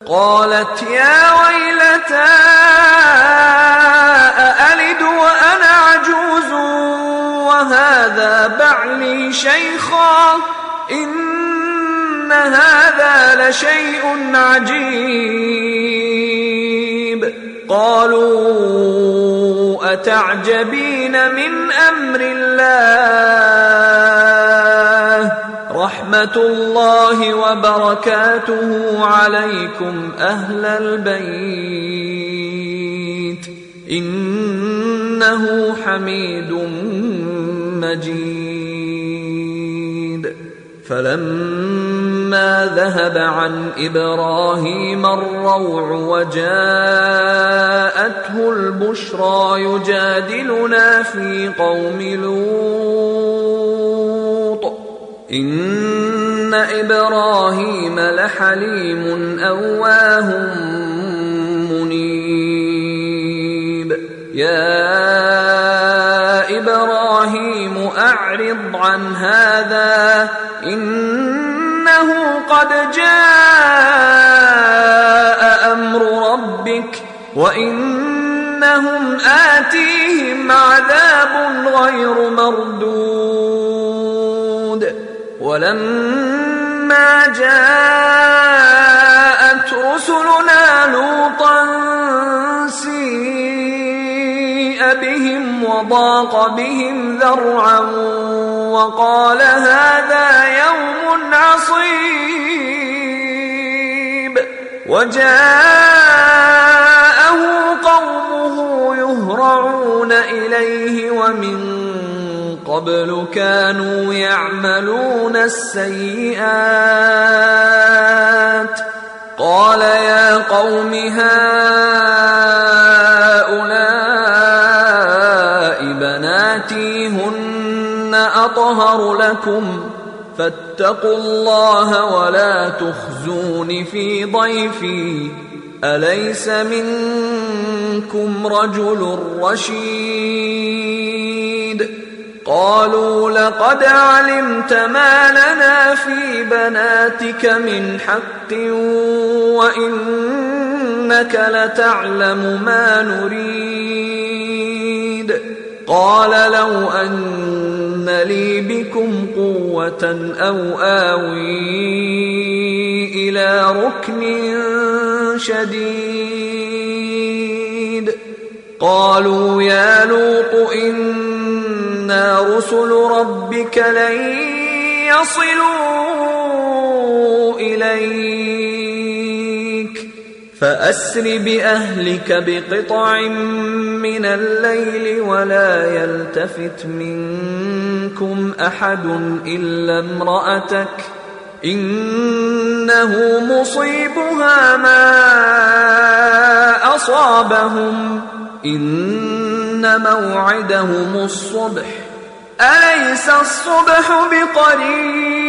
قالت يا ويلتى أألد وأنا عجوز وهذا بعلي شيخا إن هذا لشيء عجيب. قالوا أتعجبين من أمر الله رحمة الله وبركاته عليكم أهل البيت إنه حميد مجيد. فلما ذهب عن إبراهيم الروع وجاءته البشرى يجادلنا في قوم لوط إن إبراهيم لحليم أواه منيب. يا إبراهيم أعرض عن هذا إنه قد جاء أمر ربك وإنهم آتيهم عذاب غير مردود. ولما جاءت رسلنا لوطا سيء بهم وضاق بهم ذرعا وقال هذا يوم عصيب. وجاءه قومه يهرعون إليه ومن قبل كانوا يعملون السيئات. قال يا قوم هؤلاء بناتي هن أطهر لكم فاتقوا الله ولا تخزون في ضيفي أليس منكم رجل رشيد. قالوا لقد علمت ما لنا في بناتك من حق وإنك لتعلم ما نريد. قال لو أن لي بكم قوة أو آوي إلى ركن شديد. قالوا يا لوط إنا رسل ربك لن يصلوا إليك فأسر بأهلك بقطع من الليل ولا يلتفت منكم أحد إلا امرأتك إنه مصيبها ما أصابهم إن موعدهم الصبح أليس الصبح بقريب.